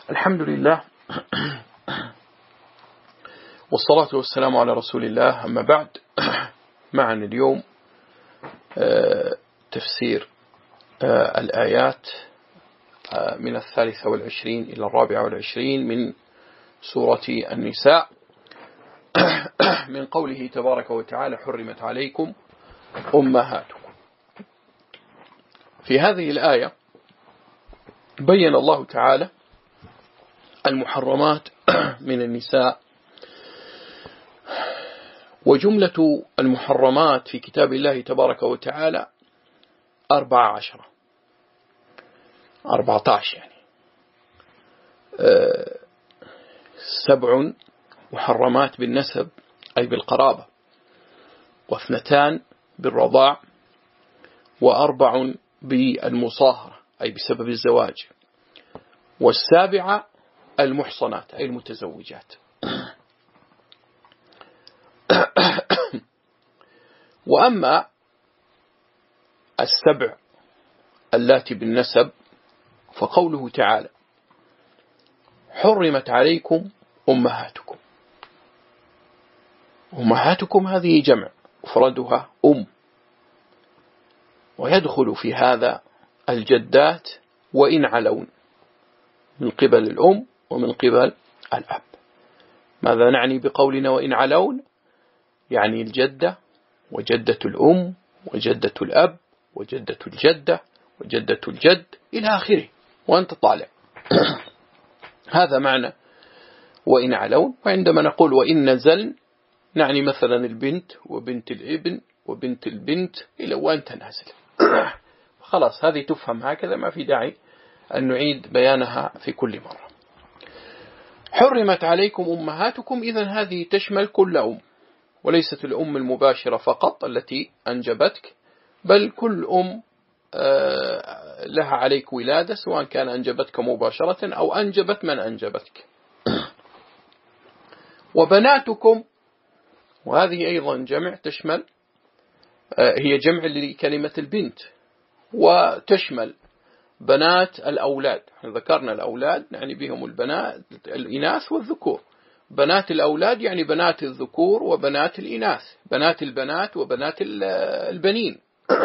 الحمد لله والصلاة والسلام على رسول الله. أما بعد، معنا اليوم تفسير الآيات من 23 إلى 24 من سورة النساء، من قوله تبارك وتعالى: حرمت عليكم أمهاتكم. في هذه الآية بين الله تعالى المحرمات من النساء، وجملة المحرمات في كتاب الله تبارك وتعالى 14 يعني 7 محرمات بالنسب أي بالقرابة، و2 بالرضاع، و4 بالمصاهرة أي بسبب الزواج، و7 المحصنات أي المتزوجات. وأما 7 اللاتي بالنسب فقوله تعالى: حرمت عليكم أمهاتكم. أمهاتكم هذه جمع، مفردها ويدخل في هذا الجدات وإن علون، من قبل الأم ومن قبل الأب. ماذا نعني بقولنا وإن علون؟ يعني الجدة وجدة الأم وجدة الأب وجدة الجدة وجدة الجد إلى آخره وأنت طالع. هذا معنى وإن علون. وعندما نقول وإن نزلن نعني مثلا البنت وبنت الابن وبنت البنت إلى وأنت نازل. خلاص هذه تفهم هكذا، ما في داعي أن نعيد بيانها في كل مرة. حرمت عليكم أمهاتكم، إذن هذه تشمل كل أم، وليست الأم المباشرة فقط التي أنجبتك، بل كل أم لها عليك ولادة، سواء كان أنجبتك مباشرة أو أنجبت من أنجبتك. وبناتكم، وهذه أيضا جمع، تشمل هي جمع لكلمة البنت، وتشمل بنات الأولاد. ذكرنا الأولاد يعني بهم البنات الإناث والذكور. بنات الأولاد يعني بنات الذكور وبنات الإناث، بنات البنات وبنات البنين.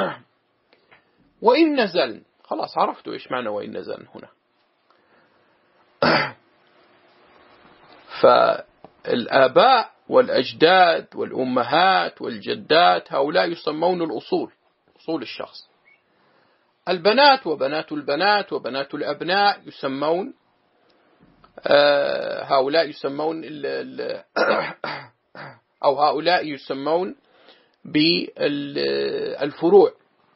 وإن نزلن، خلاص عرفتوا إيش معنى وإن نزلن هنا. فالآباء والأجداد والأمهات والجدات هؤلاء يسمون الأصول، أصول الشخص. البنات وبنات البنات وبنات الأبناء يسمون هؤلاء يسمون أو هؤلاء يسمون بالفروع،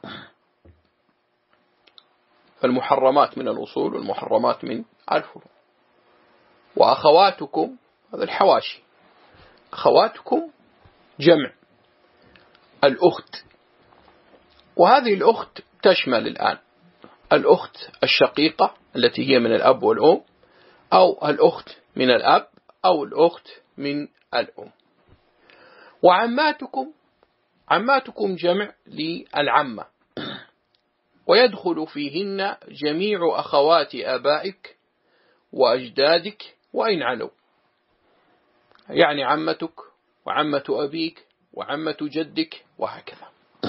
فالمحرمات من الأصول والمحرمات من الفروع. وأخواتكم هذا الحواشي، أخواتكم جمع الأخت، وهذه الأخت تشمل الآن الأخت الشقيقة التي هي من الأب والأم، أو الأخت من الأب، أو الأخت من الأم. وعماتكم، عماتكم جمع للعمة، ويدخل فيهن جميع أخوات آبائك وأجدادك وإن علوا، يعني عمتك وعمة أبيك وعمة جدك وهكذا.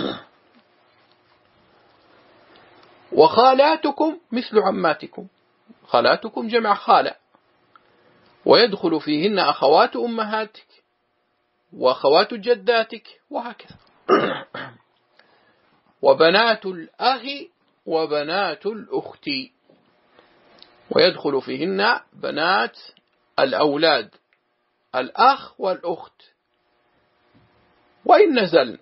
وخالاتكم مثل عماتكم، خالاتكم جمع خالة، ويدخل فيهن أخوات أمهاتك وأخوات جداتك وهكذا. وبنات الأخ وبنات الأخت، ويدخل فيهن بنات الأولاد الأخ والأخت. وإن نزلن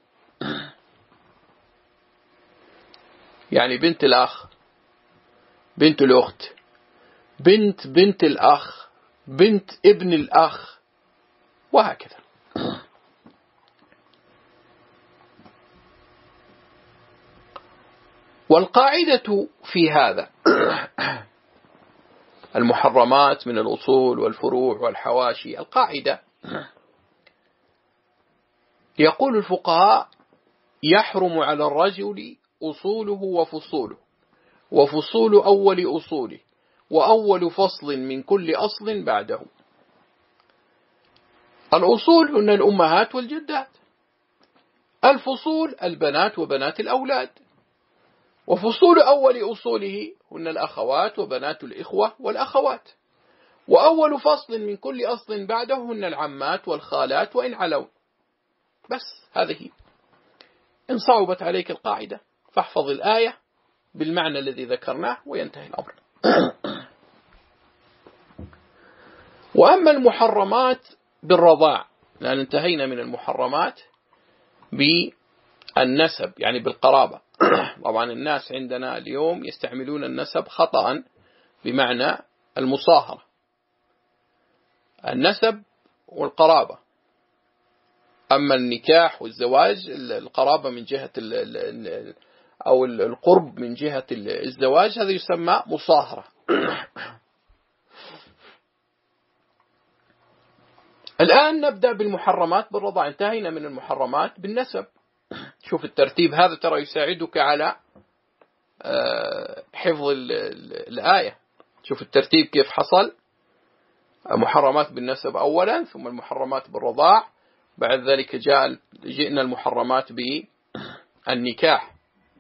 يعني بنت الأخ، بنت الأخت، بنت الأخ، بنت ابن الأخ وهكذا. والقاعدة في هذا المحرمات من الأصول والفروع والحواشي، القاعدة يقول الفقهاء: يحرم على الرجل أصوله وفصوله، وفصول أول أصوله، وأول فصل من كل أصل بعده. الأصول هن الأمهات والجدات، الفصول البنات وبنات الأولاد، وفصول أول أصوله هن الأخوات وبنات الإخوة والأخوات، وأول فصل من كل أصل بعده هن العمات والخالات وإن علوا. بس هذه. إن صعبت عليك القاعدة فاحفظ الآية بالمعنى الذي ذكرناه وينتهي الأمر. وأما المحرمات بالرضاع، لأن انتهينا من المحرمات بالنسب يعني بالقرابة. طبعا الناس عندنا اليوم يستعملون النسب خطأ بمعنى المصاهرة، النسب والقرابة. أما النكاح والزواج القرابة من جهة أو القرب من جهة الزواج هذا يسمى مصاهرة. الآن نبدأ بالمحرمات بالرضاع. انتهينا من المحرمات بالنسب. شوف الترتيب هذا ترى يساعدك على حفظ الآية. شوف الترتيب كيف حصل: محرمات بالنسب أولا، ثم المحرمات بالرضاع، بعد ذلك جئنا المحرمات بالنكاح،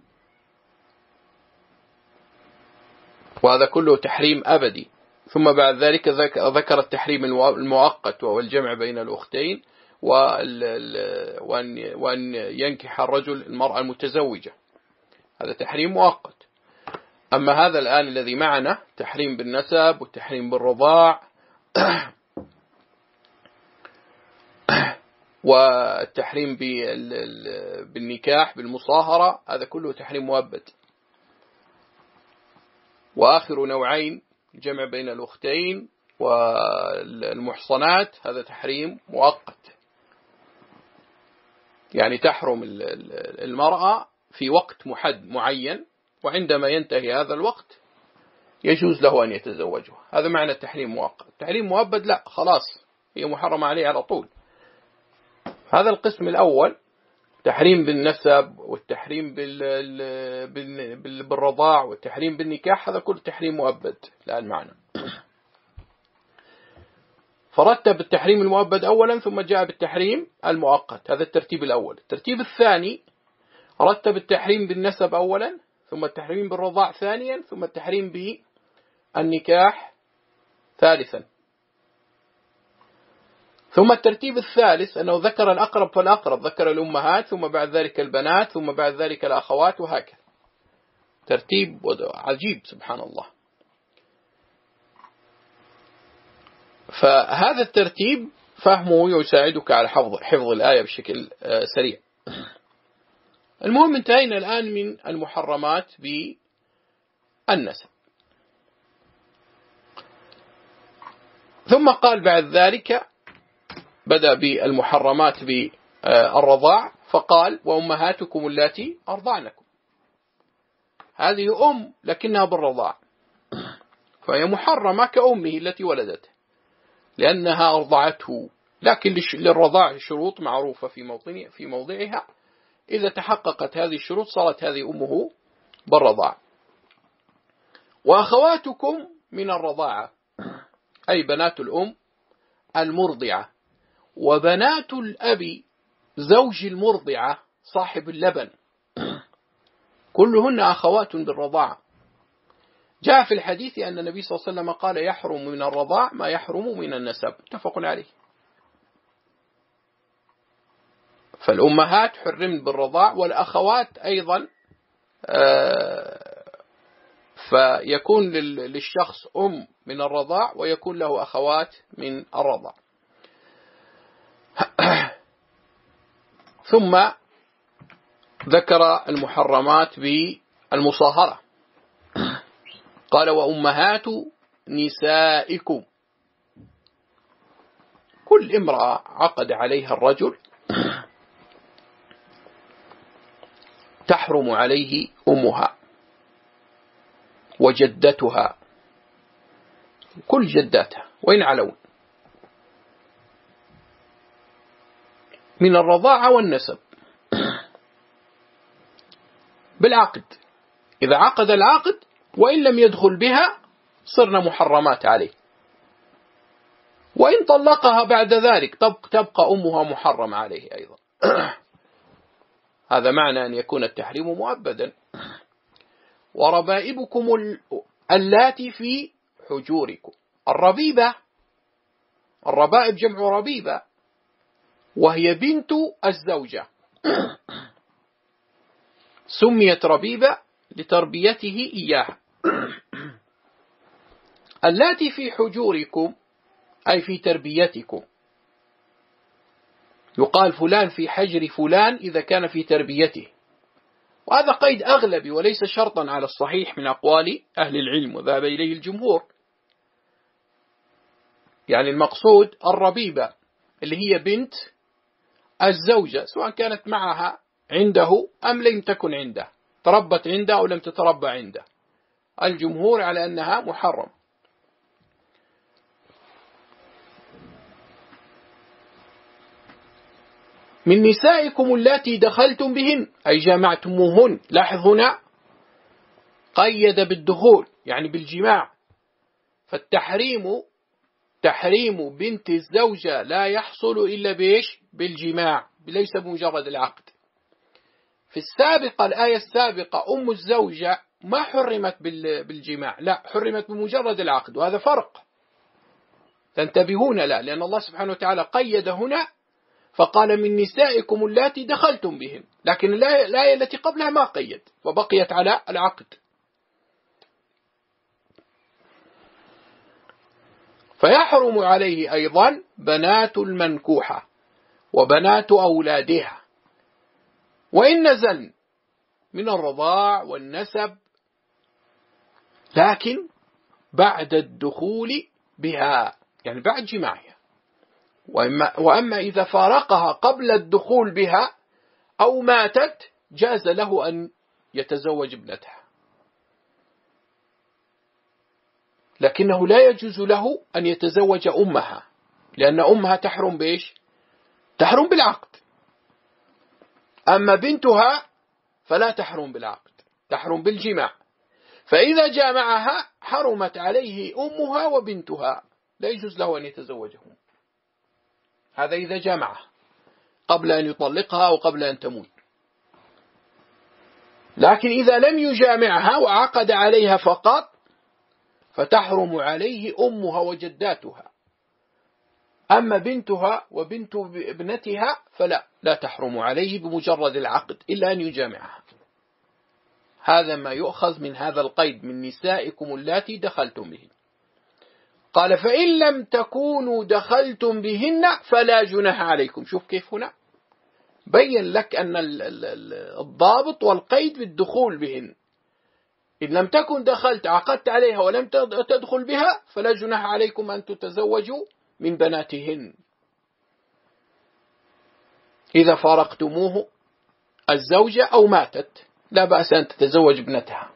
وهذا كله تحريم أبدي. ثم بعد ذلك ذكر التحريم المؤقت وهو الجمع بين الأختين، وأن ينكح الرجل المرأة المتزوجة، هذا تحريم مؤقت. أما هذا الآن الذي معنا تحريم بالنسب والتحريم بالرضاع والتحريم بالنكاح بالمصاهرة، هذا كله تحريم مؤبد. وآخر نوعين الجمع بين الأختين والمحصنات، هذا تحريم مؤقت، يعني تحرم المرأة في وقت معين، وعندما ينتهي هذا الوقت يجوز له أن يتزوجها. هذا معنى التحريم مؤقت. تحريم مؤبد لا، خلاص هي محرمة عليه على طول. هذا القسم الأول تحريم بالنسب والتحريم بالرضاع والتحريم بالنكاح، هذا كله تحريم مؤبد الآن معنا. فرتب التحريم المؤبد أولا ثم جاء بالتحريم المؤقت، هذا الترتيب الأول. الترتيب الثاني رتب التحريم بالنسب أولا، ثم التحريم بالرضاع ثانيا، ثم التحريم بالنكاح ثالثا. ثم الترتيب الثالث أنه ذكر الأقرب فالأقرب، ذكر الأمهات ثم بعد ذلك البنات ثم بعد ذلك الأخوات، وهكذا ترتيب عجيب سبحان الله. فهذا الترتيب فهمه يساعدك على حفظ الآية بشكل سريع. المهم انتهينا الآن من المحرمات بالنسب. ثم قال بعد ذلك بدأ بالمحرمات بالرضاع، فقال وأمهاتكم اللاتي أرضعنكم. هذه لكنها بالرضاع، فهي محرمة كأمه التي ولدته لأنها أرضعته، لكن للرضاع شروط معروفة في موضعها. إذا تحققت هذه الشروط صارت هذه أمه بالرضاع. وأخواتكم من الرضاعة أي بنات الأم المرضعة، وبنات الأب زوج المرضعة صاحب اللبن، كلهن أخوات بالرضاعة. جاء في الحديث أن النبي صلى الله عليه وسلم قال يحرم من الرضاع ما يحرم من النسب، متفق عليه. فالأمهات حرمت بالرضاع، والأخوات أيضا فيكون للشخص من الرضاع ويكون له أخوات من الرضاع. ثم ذكر المحرمات بالمصاهرة، قال وأمهات نسائكم، كل امرأة عقد عليها الرجل تحرم عليه أمها وجدتها، كل جداتها وإن علون، من الرضاعة والنسب بالعقد. إذا عقد العقد وإن لم يدخل بها صرنا محرمات عليه. وإن طلقها بعد ذلك تبقى أمها محرمة عليه أيضا. هذا معنى أن يكون التحريم مؤبدا. وربائبكم اللاتي في حجوركم. الربائب جمع ربيبة، وهي بنت الزوجة. سميت ربيبة لتربيته إياها. اللاتي في حجوركم أي في تربيتكم. يقال فلان في حجر فلان إذا كان في تربيته، وهذا قيد أغلبي وليس شرطا على الصحيح من أقوال أهل العلم، وذهب إليه الجمهور. يعني المقصود الربيبة اللي هي بنت الزوجة، سواء كانت معها عنده أم لم تكن عنده، تربت عنده أو لم تتربى عنده، الجمهور على أنها محرم. من نسائكم اللاتي دخلتم بهن أي جامعتموهن. لاحظ هنا قيد بالدخول يعني بالجماع، تحريم بنت الزوجة لا يحصل إلا بالجماع، ليس بمجرد العقد. في الآية السابقة أم الزوجة ما حرمت بالجماع، لا، حرمت بمجرد العقد، وهذا فرق تنتبهون لا، لأن الله سبحانه وتعالى قيد هنا فقال من نسائكم اللاتي دخلتم بهن، لكن الآية التي قبلها ما قيد وبقيت على العقد. فيحرم عليه أيضا بنات المنكوحة وبنات أولادها، وإن نزلن من الرضاع والنسب، لكن بعد الدخول بها يعني بعد جماعها. وأما إذا فارقها قبل الدخول بها أو ماتت جاز له أن يتزوج ابنتها، لكنه لا يجوز له أن يتزوج أمها، لأن أمها تحرم تحرم بالعقد. أما بنتها فلا تحرم بالعقد، تحرم بالجماع، فإذا جامعها حرمت عليه أمها وبنتها، لا يجوز له أن يتزوجهم. هذا إذا جامعها قبل أن يطلقها أو قبل أن تموت. لكن إذا لم يجامعها وعقد عليها فقط فتحرم عليه أمها وجداتها. أما بنتها وبنت ابنتها لا تحرم عليه بمجرد العقد إلا أن يجامعها. هذا ما يؤخذ من هذا القيد من نسائكم اللاتي دخلتم بهن. قال فإن لم تكونوا دخلتم بهن فلا جناح عليكم. شوف كيف هنا بين لك أن الضابط والقيد بالدخول بهن. إن لم تكن دخلت عقدت عليها ولم تدخل بها فلا جناح عليكم أن تتزوجوا من بناتهن. إذا فارقتموه الزوجة أو ماتت لا بأس أن تتزوج ابنتها.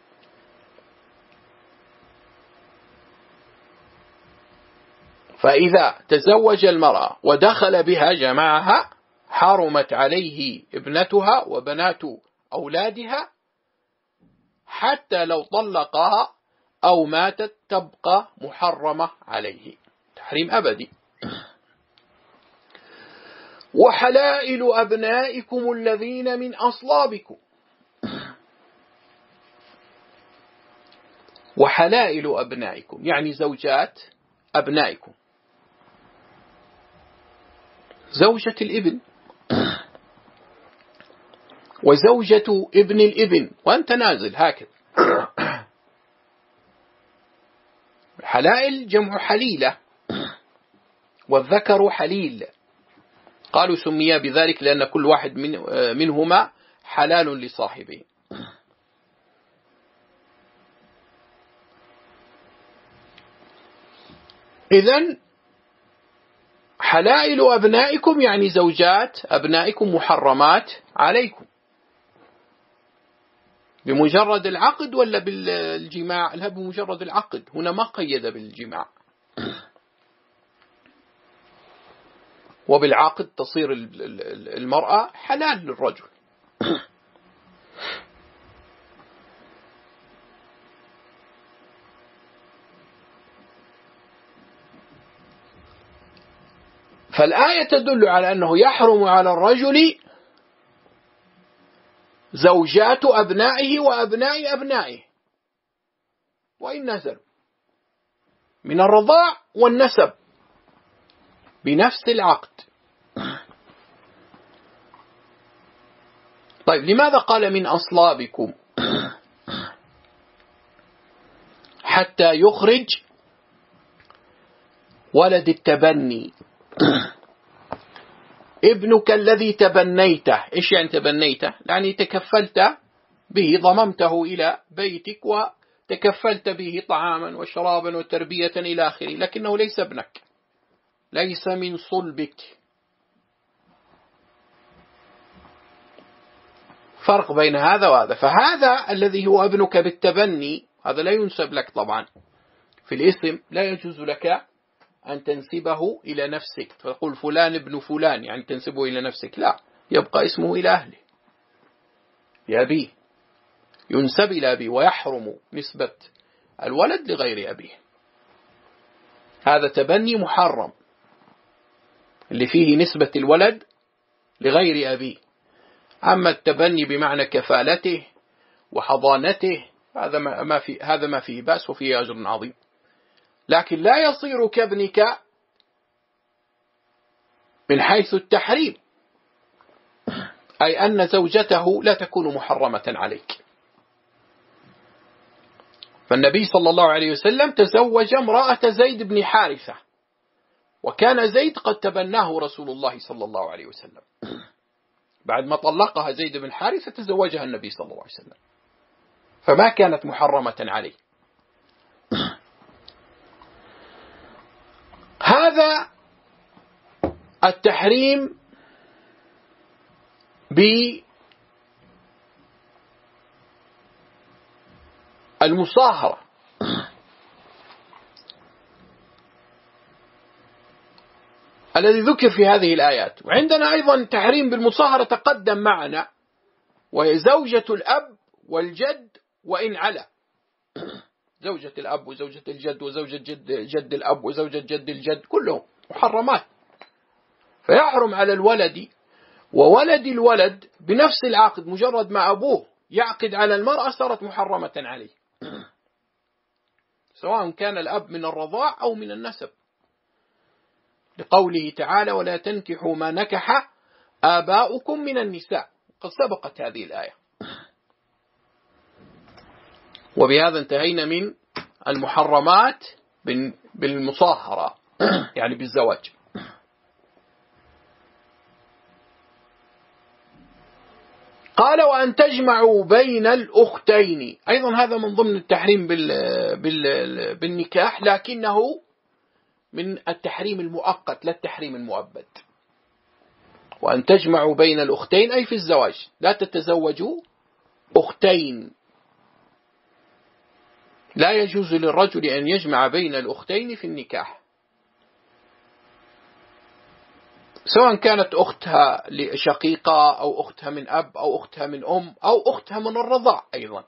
فإذا تزوج المرأة ودخل بها جماعها حرمت عليه ابنتها وبنات أولادها، حتى لو طلقها أو ماتت تبقى محرمة عليه تحريم أبدي. وحلائل أبنائكم الذين من أصلابكم. وحلائل أبنائكم يعني زوجات أبنائكم، زوجة الابن وزوجة ابن الابن، وأنت نازل هكذا. حلائل جمع حليلة، والذكر حليل. قالوا سميا بذلك لأن كل واحد منهما حلال لصاحبه. إذن حلائل أبنائكم يعني زوجات أبنائكم محرمات عليكم بمجرد العقد ولا بالجماع؟ لا، بمجرد العقد. هنا ما قيد بالجماع، وبالعقد تصير المرأة حلال للرجل. فالآية تدل على أنه يحرم على الرجل زوجات أبنائه وأبناء أبنائه وإن نزلوا من الرضاع والنسب بنفس العقد. طيب لماذا قال من أصلابكم حتى يخرج ولد التبني؟ ابنك الذي تبنيته، إيش يعني تبنيته؟ يعني تكفلت به، ضممته إلى بيتك وتكفلت به طعاما وشرابا وتربية إلى آخره، لكنه ليس ابنك، ليس من صلبك. فرق بين هذا وهذا. فهذا الذي هو ابنك بالتبني هذا لا ينسب لك طبعا في الاسم، لا يجوز لك أن تنسبه إلى نفسك، تقول فلان ابن فلان يعني تنسبه إلى نفسك، لا، يبقى اسمه إلى أهله لأبيه، ينسب إلى أبيه، ويحرم نسبة الولد لغير أبيه. هذا تبني محرم اللي فيه نسبة الولد لغير أبيه. أما التبني بمعنى كفالته وحضانته هذا ما فيه بأس وفيه أجر عظيم، لكن لا يصير كابنك من حيث التحريم، أي أن زوجته لا تكون محرمة عليك. فالنبي صلى الله عليه وسلم تزوج امرأة زيد بن حارثة، وكان زيد قد تبناه رسول الله صلى الله عليه وسلم، بعد ما طلقها زيد بن حارثة تزوجها النبي صلى الله عليه وسلم، فما كانت محرمة عليه. هذا التحريم بالمصاهرة. الذي ذكر في هذه الآيات. وعندنا أيضا تحريم بالمصاهرة تقدم معنا، وهي زوجة الأب والجد وإن علا، زوجة الأب وزوجة الجد وزوجة جد الأب وزوجة جد الجد كلهم محرمات، فيحرم على الولد وولد الولد بنفس العقد، مجرد ما أبوه يعقد على المرأة صارت محرمة عليه، سواء كان الأب من الرضاع أو من النسب، لقوله تعالى ولا تنكحوا ما نكح آباؤكم من النساء، قد سبقت هذه الآية. وبهذا انتهينا من المحرمات بالمصاهرة يعني بالزواج. قال وأن تجمعوا بين الأختين، أيضا هذا من ضمن التحريم بالنكاح، لكنه من التحريم المؤقت لا التحريم المؤبد. وأن تجمعوا بين الأختين أي في الزواج، لا تتزوجوا أختين، لا يجوز للرجل أن يجمع بين الأختين في النكاح، سواء كانت أختها شقيقة أو أختها من أب أو أختها من أم أو أختها من الرضاع أيضا،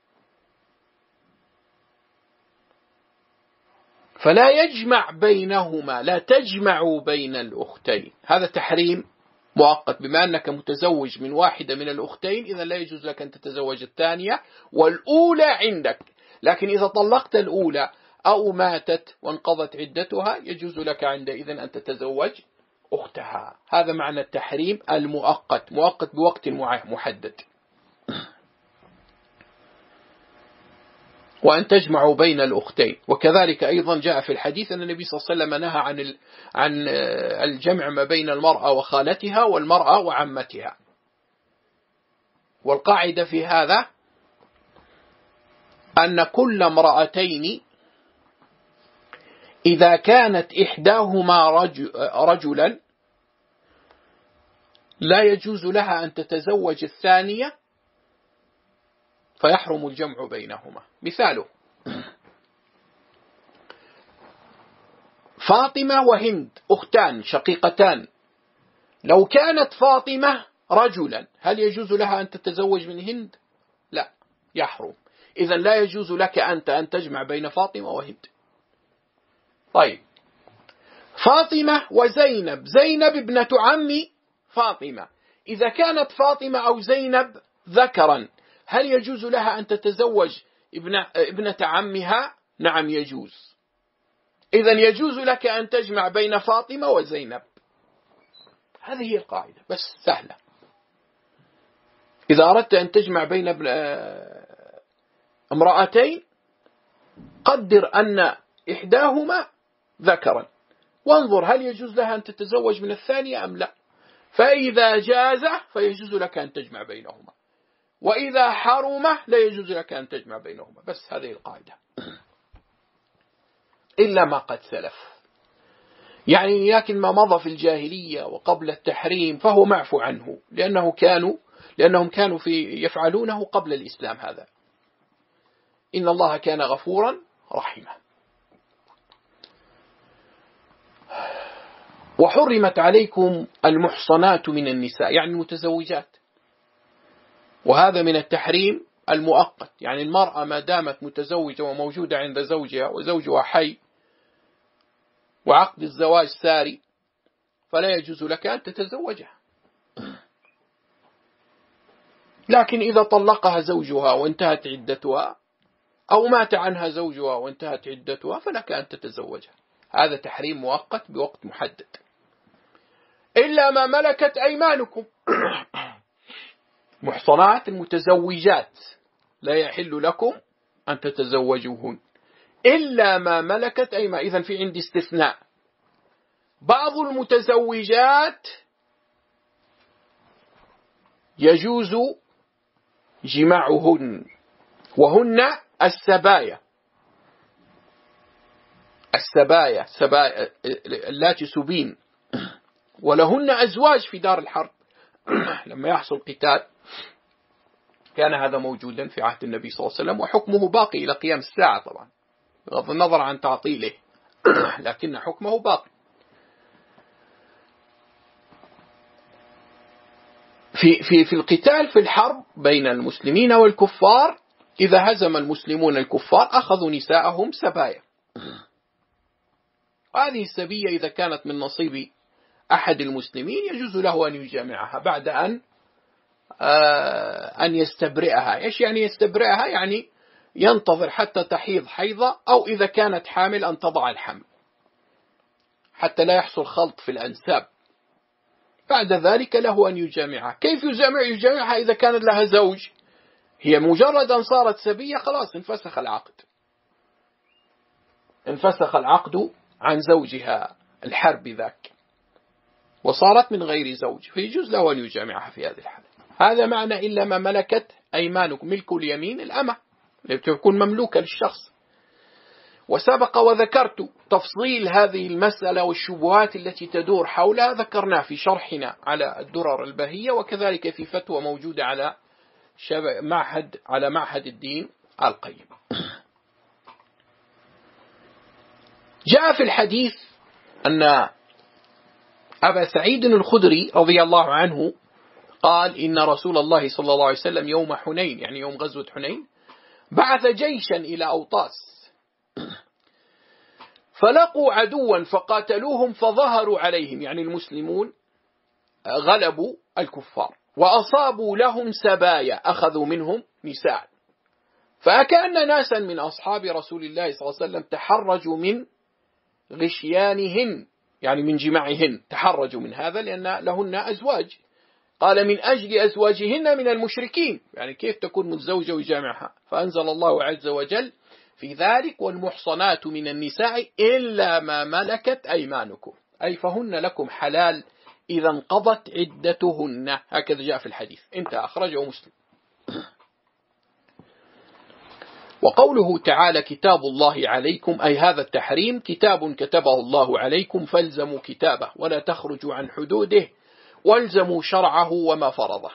فلا يجمع بينهما، لا تجمعوا بين الأختين، هذا تحريم مؤقت. بما أنك متزوج من واحدة من الأختين إذا لا يجوز لك أن تتزوج الثانية، والأولى عندك، لكن إذا طلقت الأولى أو ماتت وانقضت عدتها يجوز لك عندئذ أن تتزوج أختها. هذا معنى التحريم المؤقت، مؤقت بوقت محدد. وأن تجمعوا بين الأختين. وكذلك أيضا جاء في الحديث أن النبي صلى الله عليه وسلم نهى عن الجمع ما بين المرأة وخالتها والمرأة وعمتها. والقاعدة في هذا أن كل امرأتين إذا كانت إحداهما رجلا لا يجوز لها أن تتزوج الثانية، فيحرم الجمع بينهما. مثاله فاطمة وهند أختان شقيقتان، لو كانت فاطمة رجلا هل يجوز لها أن تتزوج من هند؟ لا، يحرم. إذن لا يجوز لك أنت أن تجمع بين فاطمة وهند. طيب فاطمة وزينب، زينب ابنة عم فاطمة، إذا كانت فاطمة أو زينب ذكرا هل يجوز لها أن تتزوج ابنة عمها؟ نعم يجوز. إذن يجوز لك أن تجمع بين فاطمة وزينب. هذه هي القاعدة، بس سهلة. إذا أردت أن تجمع بين امرأتين قدر أن إحداهما ذكرا، وانظر هل يجوز لها أن تتزوج من الثانية أم لا. فإذا جاز فيجوز لك أن تجمع بينهما، وإذا حرم لا يجوز لك أن تجمع بينهما. بس هذه القاعدة، إلا ما قد سلف، يعني لكن ما مضى في الجاهلية وقبل التحريم فهو معفو عنه، لأنهم كانوا يفعلونه قبل الإسلام. هذا إن الله كان غفورا رحيما. وحرمت عليكم المحصنات من النساء، يعني المتزوجات، وهذا من التحريم المؤقت، يعني المرأة ما دامت متزوجة وموجودة عند زوجها وزوجها حي وعقد الزواج ساري فلا يجوز لك أن تتزوجها. لكن إذا طلقها زوجها وانتهت عدتها أو مات عنها زوجها وانتهت عدتها فلك أن تتزوجها. هذا تحريم مؤقت بوقت محدد. إلا ما ملكت أيمانكم محصنات المتزوجات لا يحل لكم أن تتزوجوهن إلا ما ملكت أيمان. إذن في عندي استثناء، بعض المتزوجات يجوز جماعهن، وهن السبايا اللاتي سبين، ولهن أزواج في دار الحرب. لما يحصل قتال كان هذا موجودا في عهد النبي صلى الله عليه وسلم، وحكمه باقي إلى قيام الساعة طبعا بغض النظر عن تعطيله، لكن حكمه باقي. في القتال في الحرب بين المسلمين والكفار، إذا هزم المسلمون الكفار أخذوا نساءهم سبايا. هذه السبية إذا كانت من نصيب أحد المسلمين يجوز له أن يجامعها بعد أن يستبرئها. إيش يعني يستبرئها؟ يعني ينتظر حتى تحيض حيضة، أو إذا كانت حامل أن تضع الحمل حتى لا يحصل خلط في الأنساب. بعد ذلك له أن يجامعها. كيف يجامعها إذا كان لها زوج؟ هي مجرد أن صارت سبية خلاص انفسخ العقد عن زوجها الحرب ذاك، وصارت من غير زوج، فيجوز له أن يجامعها في هذه الحالة. هذا معنى إلا ما ملكت أيمانكم، ملك اليمين الأمة تكون مملوكة للشخص. وسبق وذكرت تفصيل هذه المسألة والشبهات التي تدور حولها، ذكرناه في شرحنا على الدرر البهية، وكذلك في فتوى موجودة على معهد الدين القيم. جاء في الحديث أن أبا سعيد الخدري رضي الله عنه قال إن رسول الله صلى الله عليه وسلم يوم حنين، يعني يوم غزوة حنين، بعث جيشا إلى أوطاس فلقوا عدوا فقاتلوهم فظهروا عليهم، يعني المسلمون غلبوا الكفار وأصابوا لهم سبايا، أخذوا منهم نساء. فأكأن ناسا من أصحاب رسول الله صلى الله عليه وسلم تحرجوا من غشيانهن، يعني من جماعهن، تحرجوا من هذا لأن لهن أزواج. قال من أجل أزواجهن من المشركين، يعني كيف تكون متزوجة ويجامعها؟ فأنزل الله عز وجل في ذلك والمحصنات من النساء إلا ما ملكت أيمانكم، أي فهن لكم حلال إذا انقضت عدتهن. هكذا جاء في الحديث، انت أخرجه مسلم. وقوله تعالى كتاب الله عليكم، أي هذا التحريم كتاب كتبه الله عليكم فالزموا كتابه ولا تخرجوا عن حدوده والزموا شرعه وما فرضه.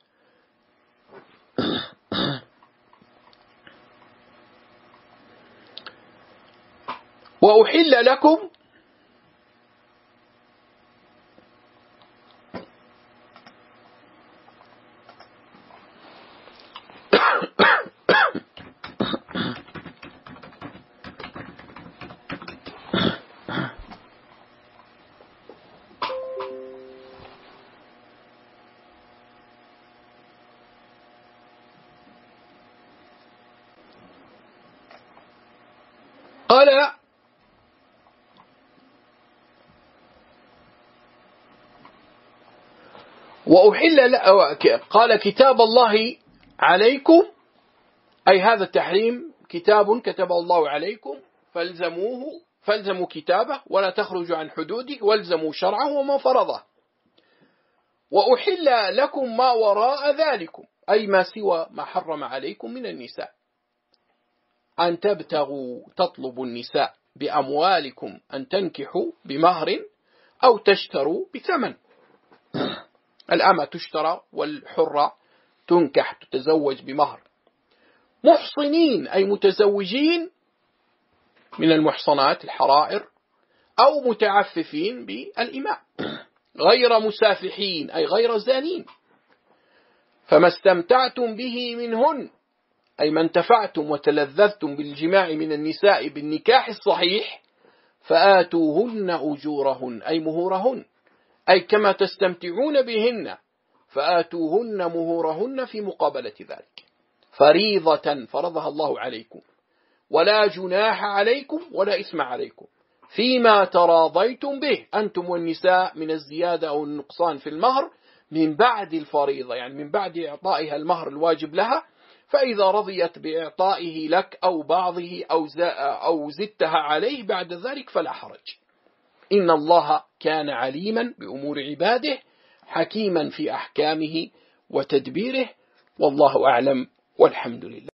وأحل لكم قال قال كتاب الله عليكم، أي هذا التحريم كتاب كتبه الله عليكم فالزموا كتابه ولا تخرجوا عن حدوده، والزموا شرعه وما فرضه. وأحل لكم ما وراء ذلكم، أي ما سوى ما حرم عليكم من النساء، أن تطلبوا النساء بأموالكم، أن تنكحوا بمهر أو تشتروا بثمن. الأمة تشترى والحرة تنكح تتزوج بمهر. محصنين أي متزوجين من المحصنات الحرائر، أو متعففين بالإماء، غير مسافحين أي غير زانين. فما استمتعتم به منهن، أي ما انتفعتم وتلذذتم بالجماع من النساء بالنكاح الصحيح، فآتوهن أجورهن أي مهورهن، أي كما تستمتعون بهن فآتوهن مهورهن في مقابلة ذلك، فريضة فرضها الله عليكم، ولا جناح عليكم ولا إثم عليكم فيما تراضيتم به أنتم والنساء من الزيادة أو النقصان في المهر من بعد الفريضة، يعني من بعد إعطائها المهر الواجب لها. فإذا رضيت بإعطائه لك أو بعضه أو زدتها عليه بعد ذلك فلا حرج. إن الله كان عليما بأمور عباده حكيما في أحكامه وتدبيره، والله أعلم والحمد لله.